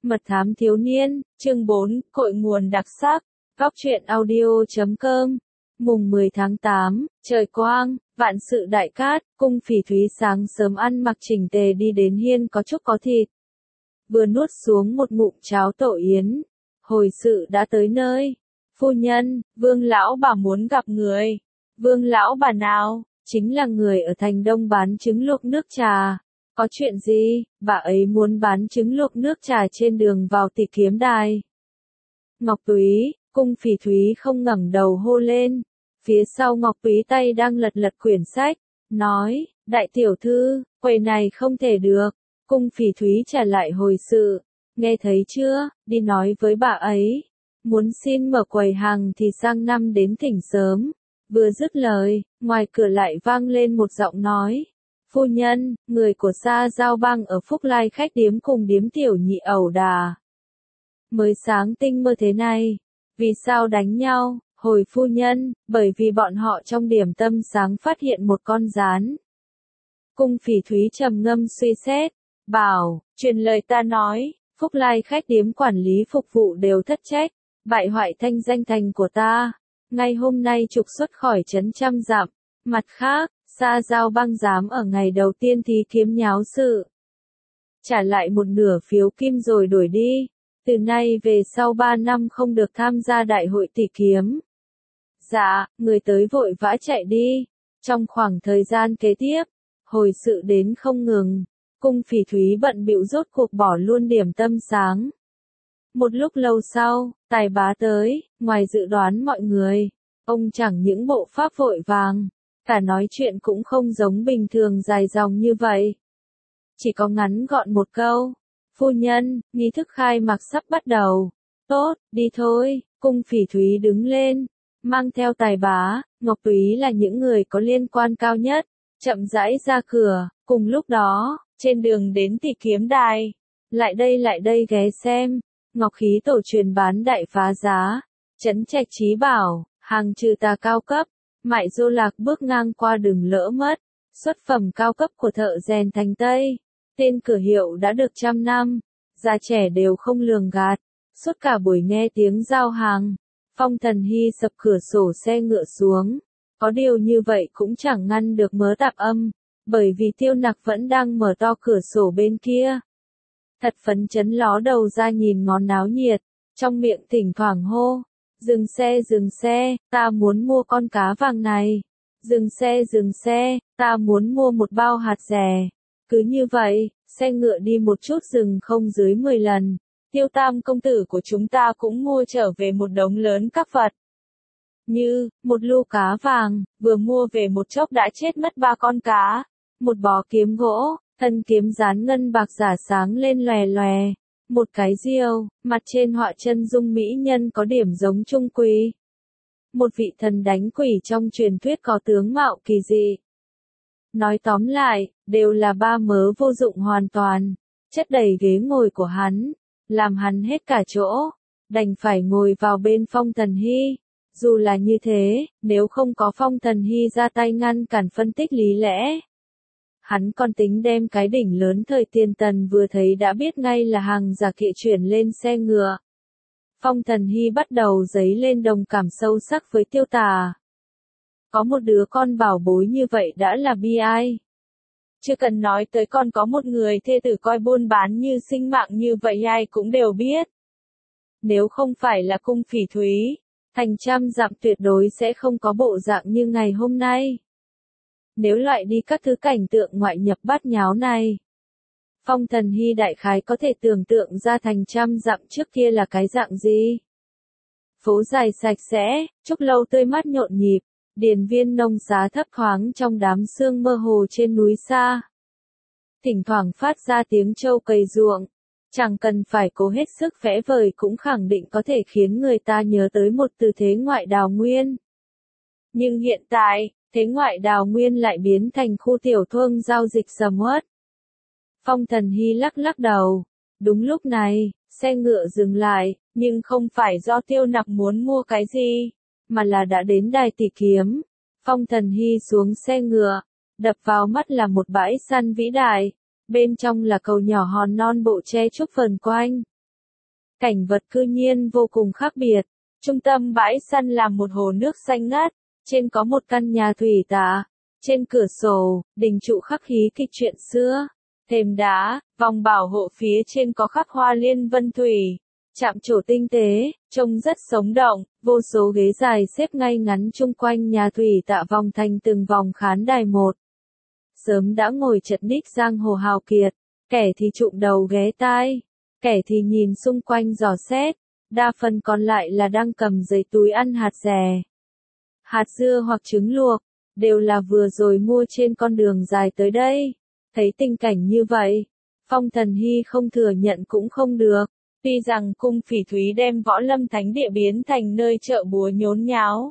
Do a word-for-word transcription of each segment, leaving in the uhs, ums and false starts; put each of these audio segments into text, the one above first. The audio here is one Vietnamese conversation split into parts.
Mật thám thiếu niên, chương bốn, cội nguồn đặc sắc, góc truyện audio chấm com. Mùng mười tháng tám, trời quang, vạn sự đại cát, cung Phỉ Thúy sáng sớm ăn mặc chỉnh tề đi đến hiên có chúc có thịt. Vừa nuốt xuống một ngụm cháo tổ yến, hồi sự đã tới nơi. Phu nhân, Vương lão bà muốn gặp người. Vương lão bà nào? Chính là người ở thành Đông bán trứng luộc nước trà. Có chuyện gì? Bà ấy muốn bán trứng luộc nước trà trên đường vào Tỷ Kiếm Đài. Ngọc Túy, cung Phỉ Thúy không ngẩng đầu hô lên. Phía sau Ngọc Túy tay đang lật lật quyển sách, nói, đại tiểu thư, quầy này không thể được. Cung Phỉ Thúy trả lại hồi sự, nghe thấy chưa, đi nói với bà ấy. Muốn xin mở quầy hàng thì sang năm đến thỉnh sớm. Vừa dứt lời, ngoài cửa lại vang lên một giọng nói. Phu nhân, người của Sa Giao Bang ở Phúc Lai khách điếm cùng điếm tiểu nhị ẩu đà. Mới sáng tinh mơ thế này, vì sao đánh nhau? Hồi phu nhân, bởi vì bọn họ trong điểm tâm sáng phát hiện một con gián. Cung Phỉ Thúy trầm ngâm suy xét, bảo, truyền lời ta nói, Phúc Lai khách điếm quản lý phục vụ đều thất trách, bại hoại thanh danh thành của ta. Ngay hôm nay trục xuất khỏi trấn trăm dặm. Mặt khác, Sa Giao Bang dám ở ngày đầu tiên thí kiếm nháo sự. Trả lại một nửa phiếu kim rồi đổi đi. Từ nay về sau ba năm không được tham gia đại hội tỷ kiếm. Dạ, người tới vội vã chạy đi. Trong khoảng thời gian kế tiếp, hồi sự đến không ngừng. Cung Phỉ Thúy bận bịu rốt cuộc bỏ luôn điểm tâm sáng. Một lúc lâu sau, Tài Bá tới, ngoài dự đoán mọi người, ông chẳng những bộ pháp vội vàng, cả nói chuyện cũng không giống bình thường dài dòng như vậy. Chỉ có ngắn gọn một câu, phu nhân, nghi thức khai mạc sắp bắt đầu. Tốt, đi thôi. Cung Phỉ Thúy đứng lên, mang theo Tài Bá, Ngọc Túy là những người có liên quan cao nhất, chậm rãi ra cửa. Cùng lúc đó, trên đường đến Tỷ Kiếm Đài, lại đây lại đây ghé xem. Ngọc khí tổ truyền bán đại phá giá, Trấn Trạch Chí bảo, hàng trừ tà cao cấp, Mại Dô Lạc bước ngang qua đừng lỡ mất, xuất phẩm cao cấp của thợ rèn thành Tây, tên cửa hiệu đã được trăm năm, già trẻ đều không lường gạt, suốt cả buổi nghe tiếng giao hàng, Phong Thần Hy sập cửa sổ xe ngựa xuống, có điều như vậy cũng chẳng ngăn được mớ tạp âm, bởi vì Tiêu Nặc vẫn đang mở to cửa sổ bên kia. Thật phấn chấn ló đầu ra nhìn ngón náo nhiệt, trong miệng thỉnh thoảng hô, dừng xe dừng xe, ta muốn mua con cá vàng này, dừng xe dừng xe, ta muốn mua một bao hạt rẻ. Cứ như vậy, xe ngựa đi một chút dừng không dưới mười lần, Tiêu Tam công tử của chúng ta cũng mua trở về một đống lớn các vật. Như, một lu cá vàng, vừa mua về một chốc đã chết mất ba con cá, một bó kiếm gỗ. Thân kiếm dán ngân bạc giả sáng lên lòe lòe, một cái diều, mặt trên họa chân dung mỹ nhân có điểm giống Trung Quỳ. Một vị thần đánh quỷ trong truyền thuyết có tướng mạo kỳ dị. Nói tóm lại, đều là ba mớ vô dụng hoàn toàn, chất đầy ghế ngồi của hắn, làm hắn hết cả chỗ, đành phải ngồi vào bên Phong Thần Hy. Dù là như thế, nếu không có Phong Thần Hy ra tay ngăn cản phân tích lý lẽ, hắn còn tính đem cái đỉnh lớn thời tiền tần vừa thấy đã biết ngay là hàng giả kỵ chuyển lên xe ngựa. Phong Thần Hy bắt đầu dấy lên đồng cảm sâu sắc với Tiêu Tà. Có một đứa con bảo bối như vậy đã là bi ai. Chưa cần nói tới còn có một người thê tử coi buôn bán như sinh mạng như vậy ai cũng đều biết. Nếu không phải là cung Phỉ Thúy, thành trăm dặm tuyệt đối sẽ không có bộ dạng như ngày hôm nay. Nếu loại đi các thứ cảnh tượng ngoại nhập bát nháo này, Phong Thần Hy đại khái có thể tưởng tượng ra thành trăm dặm trước kia là cái dạng gì. Phố dài sạch sẽ, trúc lâu tươi mát nhộn nhịp, điền viên nông xá thấp thoáng trong đám sương mơ hồ trên núi xa. Thỉnh thoảng phát ra tiếng trâu cày ruộng, chẳng cần phải cố hết sức vẽ vời cũng khẳng định có thể khiến người ta nhớ tới một từ thế ngoại đào nguyên. Nhưng hiện tại, thế ngoại đào nguyên lại biến thành khu tiểu thương giao dịch sầm uất. Phong Thần Hy lắc lắc đầu. Đúng lúc này, xe ngựa dừng lại, nhưng không phải do Tiêu Nặc muốn mua cái gì, mà là đã đến đài tỷ kiếm. Phong Thần Hy xuống xe ngựa, đập vào mắt là một bãi săn vĩ đại, bên trong là cầu nhỏ hòn non bộ tre trúc vần quanh. Cảnh vật cư nhiên vô cùng khác biệt. Trung tâm bãi săn là một hồ nước xanh ngát, trên có một căn nhà thủy tạ. Trên cửa sổ, đình trụ khắc hí kịch chuyện xưa. Thềm đá, vòng bảo hộ phía trên có khắc hoa liên vân thủy. Chạm trổ tinh tế, trông rất sống động, vô số ghế dài xếp ngay ngắn chung quanh nhà thủy tạ vòng thành từng vòng khán đài một. Sớm đã ngồi chật ních giang hồ hào kiệt, kẻ thì trụm đầu ghé tai, kẻ thì nhìn xung quanh dò xét, đa phần còn lại là đang cầm giấy túi ăn hạt rẻ, hạt dưa hoặc trứng luộc, đều là vừa rồi mua trên con đường dài tới đây. Thấy tình cảnh như vậy, Phong Thần Hy không thừa nhận cũng không được. Tuy rằng cung Phỉ Thúy đem võ lâm thánh địa biến thành nơi chợ búa nhốn nháo.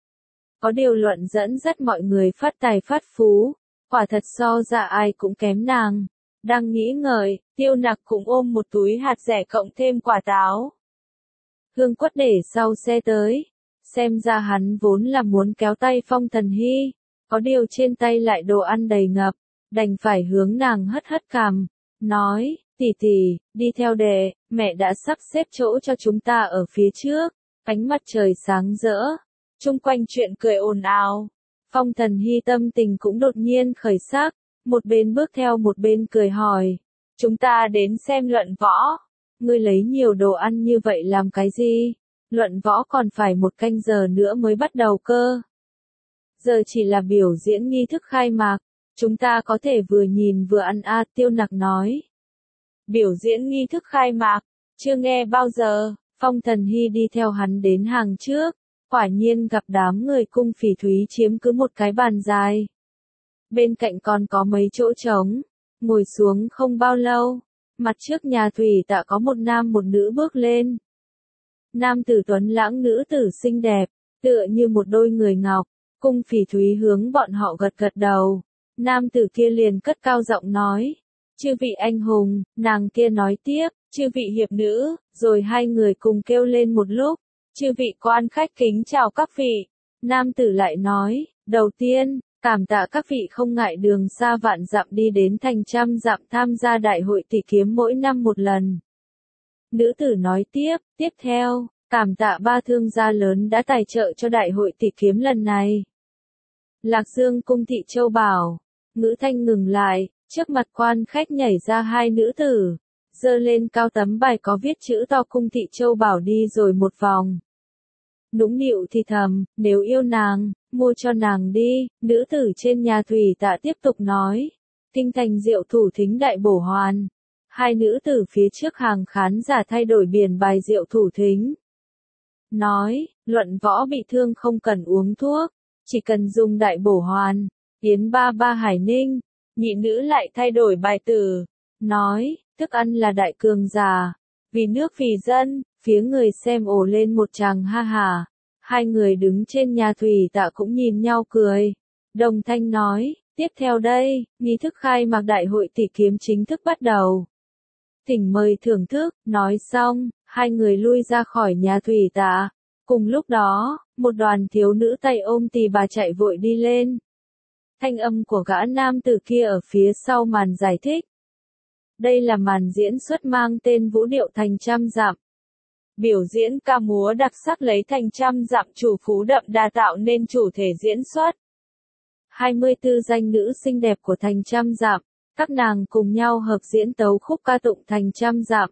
Có điều luận dẫn dắt mọi người phát tài phát phú, quả thật so ra ai cũng kém nàng. Đang nghĩ ngợi, Tiêu Nặc cũng ôm một túi hạt rẻ cộng thêm quả táo. Hương Quất để sau xe tới, xem ra hắn vốn là muốn kéo tay Phong Thần Hy, có điều trên tay lại đồ ăn đầy ngập, đành phải hướng nàng hất hất cằm, nói, tỷ tỷ, đi theo đệ, mẹ đã sắp xếp chỗ cho chúng ta ở phía trước. Ánh mặt trời sáng rỡ, chung quanh chuyện cười ồn ào. Phong Thần Hy tâm tình cũng đột nhiên khởi sắc, một bên bước theo một bên cười hỏi, chúng ta đến xem luận võ. Ngươi lấy nhiều đồ ăn như vậy làm cái gì? Luận võ còn phải một canh giờ nữa mới bắt đầu cơ. Giờ chỉ là biểu diễn nghi thức khai mạc, chúng ta có thể vừa nhìn vừa ăn a. Tiêu Nặc nói. Biểu diễn nghi thức khai mạc, chưa nghe bao giờ. Phong Thần Hy đi theo hắn đến hàng trước, quả nhiên gặp đám người cung Phỉ Thúy chiếm cứ một cái bàn dài. Bên cạnh còn có mấy chỗ trống, ngồi xuống không bao lâu, mặt trước nhà thủy tạ có một nam một nữ bước lên. Nam tử tuấn lãng, nữ tử xinh đẹp, tựa như một đôi người ngọc, cung Phỉ Thúy hướng bọn họ gật gật đầu. Nam tử kia liền cất cao giọng nói, chư vị anh hùng, nàng kia nói tiếp, chư vị hiệp nữ, rồi hai người cùng kêu lên một lúc, chư vị quan khách kính chào các vị. Nam tử lại nói, đầu tiên, cảm tạ các vị không ngại đường xa vạn dặm đi đến thành trăm dặm tham gia đại hội tỷ kiếm mỗi năm một lần. Nữ tử nói tiếp, tiếp theo, cảm tạ ba thương gia lớn đã tài trợ cho đại hội tỷ kiếm lần này. Lạc Dương cung thị Châu Bảo, ngữ thanh ngừng lại, trước mặt quan khách nhảy ra hai nữ tử, giơ lên cao tấm bài có viết chữ to cung thị Châu Bảo đi rồi một vòng. Nũng nịu thì thầm, nếu yêu nàng, mua cho nàng đi. Nữ tử trên nhà thủy tạ tiếp tục nói, kinh thành diệu thủ thính đại bổ hoàn. Hai nữ tử phía trước hàng khán giả thay đổi biển bài diệu thủ thính. Nói, luận võ bị thương không cần uống thuốc, chỉ cần dùng đại bổ hoàn. Yến ba ba Hải Ninh, nhị nữ lại thay đổi bài tử. Nói, thức ăn là đại cường giả, vì nước vì dân. Phía người xem ồ lên một tràng ha hà. Hai người đứng trên nhà thủy tạ cũng nhìn nhau cười. Đồng thanh nói, tiếp theo đây, nghi thức khai mạc đại hội tỷ kiếm chính thức bắt đầu. Thỉnh mời thưởng thức. Nói xong, hai người lui ra khỏi nhà thủy tạ. Cùng lúc đó, một đoàn thiếu nữ tay ôm tỳ bà chạy vội đi lên. Thanh âm của gã nam tử kia ở phía sau màn giải thích. Đây là màn diễn xuất mang tên Vũ điệu thành trăm dặm. Biểu diễn ca múa đặc sắc lấy thành trăm dặm chủ phú đậm đà tạo nên chủ thể diễn xuất. hai mươi tư danh nữ xinh đẹp của thành trăm dặm, các nàng cùng nhau hợp diễn tấu khúc ca tụng thành trăm dặm.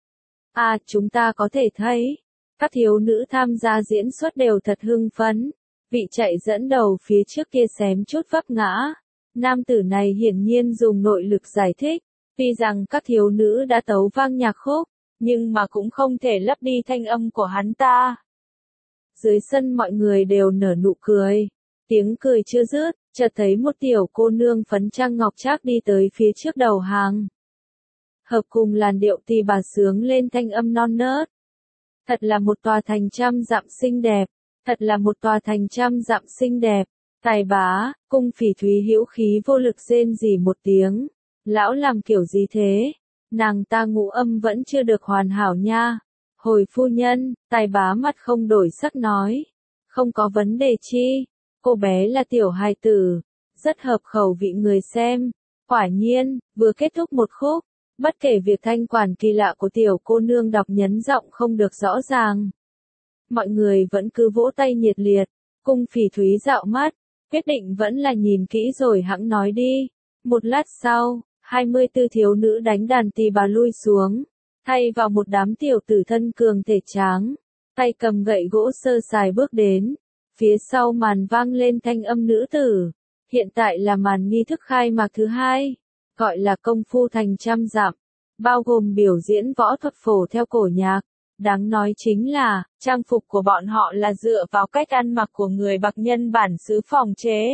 À, chúng ta có thể thấy, các thiếu nữ tham gia diễn xuất đều thật hưng phấn. Vị chạy dẫn đầu phía trước kia xém chút vấp ngã. Nam tử này hiển nhiên dùng nội lực giải thích. Tuy rằng các thiếu nữ đã tấu vang nhạc khúc, nhưng mà cũng không thể lấp đi thanh âm của hắn ta. Dưới sân mọi người đều nở nụ cười. Tiếng cười chưa dứt, chợt thấy một tiểu cô nương phấn trang ngọc trác đi tới phía trước đầu hàng. Hợp cùng làn điệu tỳ bà sướng lên thanh âm non nớt. Thật là một tòa thành trăm dặm xinh đẹp. Thật là một tòa thành trăm dặm xinh đẹp. Tài bá, cung Phỉ Thúy hữu khí vô lực rên rỉ một tiếng. Lão làm kiểu gì thế? Nàng ta ngũ âm vẫn chưa được hoàn hảo nha. Hồi phu nhân, tài bá mặt không đổi sắc nói. Không có vấn đề chi. Cô bé là tiểu hài tử. Rất hợp khẩu vị người xem. Quả nhiên, vừa kết thúc một khúc, Bất kể việc thanh quản kỳ lạ của tiểu cô nương đọc nhấn giọng không được rõ ràng. Mọi người vẫn cứ vỗ tay nhiệt liệt, cung phỉ thúy dạo mắt, quyết định vẫn là nhìn kỹ rồi hẵng nói đi. Một lát sau, hai mươi tư thiếu nữ đánh đàn tỳ bà lui xuống, thay vào một đám tiểu tử thân cường thể tráng, tay cầm gậy gỗ sơ sài bước đến. Phía sau màn vang lên thanh âm nữ tử. Hiện tại là màn nghi thức khai mạc thứ hai, gọi là công phu thành trăm dặm, bao gồm biểu diễn võ thuật phổ theo cổ nhạc. Đáng nói chính là, trang phục của bọn họ là dựa vào cách ăn mặc của người Bạc nhân bản xứ phòng chế.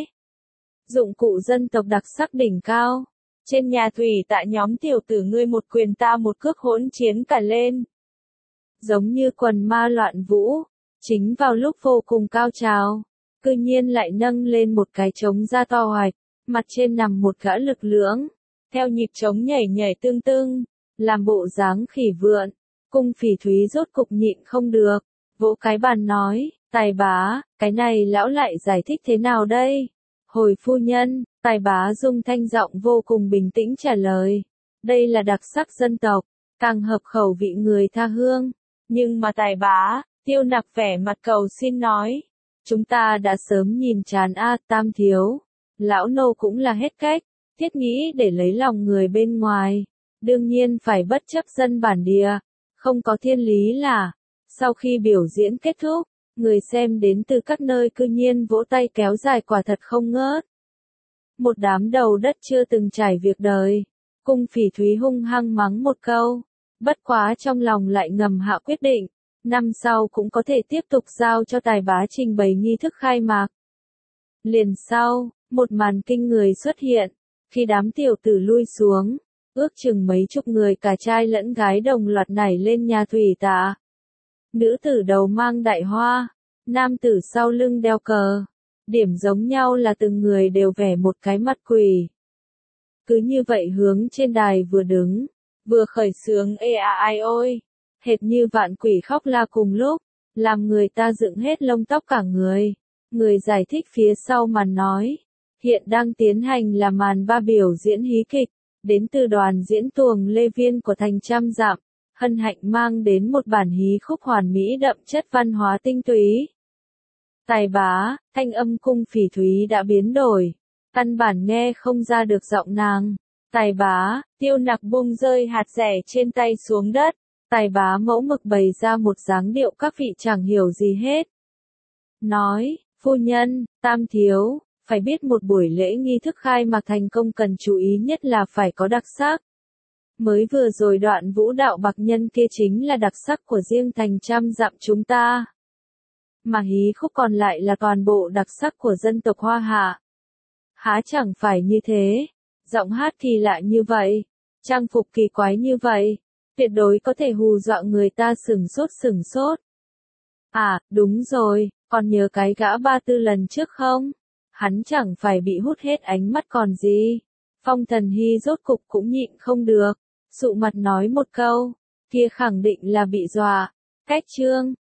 Dụng cụ dân tộc đặc sắc đỉnh cao. Trên nhà thủy tại nhóm tiểu tử ngươi một quyền ta một cước hỗn chiến cả lên. Giống như quần ma loạn vũ, chính vào lúc vô cùng cao trào, cư nhiên lại nâng lên một cái trống da to hoạch, mặt trên nằm một gã lực lưỡng, theo nhịp trống nhảy nhảy tương tương, làm bộ dáng khỉ vượn. Cung phỉ thúy rốt cục nhịn không được, vỗ cái bàn nói, tài bá, cái này lão lại giải thích thế nào đây? Hồi phu nhân, tài bá dùng thanh giọng vô cùng bình tĩnh trả lời, đây là đặc sắc dân tộc, càng hợp khẩu vị người tha hương. Nhưng mà tài bá, Tiêu Nặc vẻ mặt cầu xin nói, chúng ta đã sớm nhìn chán a Tam thiếu, lão nô cũng là hết cách, thiết nghĩ để lấy lòng người bên ngoài, đương nhiên phải bất chấp dân bản địa. Không có thiên lý là, sau khi biểu diễn kết thúc, người xem đến từ các nơi cư nhiên vỗ tay kéo dài quả thật không ngớt. Một đám đầu đất chưa từng trải việc đời, cung phỉ thúy hung hăng mắng một câu, bất quá trong lòng lại ngầm hạ quyết định, năm sau cũng có thể tiếp tục giao cho tài bá trình bày nghi thức khai mạc. Liền sau, một màn kinh người xuất hiện, khi đám tiểu tử lui xuống. Ước chừng mấy chục người cả trai lẫn gái đồng loạt nảy lên nhà thủy tạ. Nữ tử đầu mang đại hoa, nam tử sau lưng đeo cờ. Điểm giống nhau là từng người đều vẽ một cái mặt quỷ. Cứ như vậy hướng trên đài vừa đứng, vừa khởi sướng ê a ai ôi, hệt như vạn quỷ khóc la cùng lúc, làm người ta dựng hết lông tóc cả người. Người giải thích phía sau màn nói, hiện đang tiến hành là màn ba biểu diễn hí kịch. Đến từ đoàn diễn tuồng Lê Viên của thành trăm dặm, hân hạnh mang đến một bản hí khúc hoàn mỹ đậm chất văn hóa tinh túy. Tài bá, thanh âm cung phỉ thúy đã biến đổi, căn bản nghe không ra được giọng nàng. Tài bá, Tiêu Nặc bung rơi hạt rẻ trên tay xuống đất, tài bá mẫu mực bày ra một dáng điệu các vị chẳng hiểu gì hết. Nói, phu nhân, Tam thiếu. Phải biết một buổi lễ nghi thức khai mạc thành công cần chú ý nhất là phải có đặc sắc. Mới vừa rồi đoạn vũ đạo Bạc nhân kia chính là đặc sắc của riêng thành trăm dặm chúng ta. Mà hí khúc còn lại là toàn bộ đặc sắc của dân tộc Hoa Hạ. Há chẳng phải như thế, giọng hát kỳ lạ như vậy, trang phục kỳ quái như vậy, tuyệt đối có thể hù dọa người ta sửng sốt sửng sốt. À, đúng rồi, còn nhớ cái gã ba tư lần trước không? Hắn chẳng phải bị hút hết ánh mắt còn gì. Phong Thần Hy rốt cục cũng nhịn không được, sụ mặt nói một câu, kia khẳng định là bị dọa. Cách chương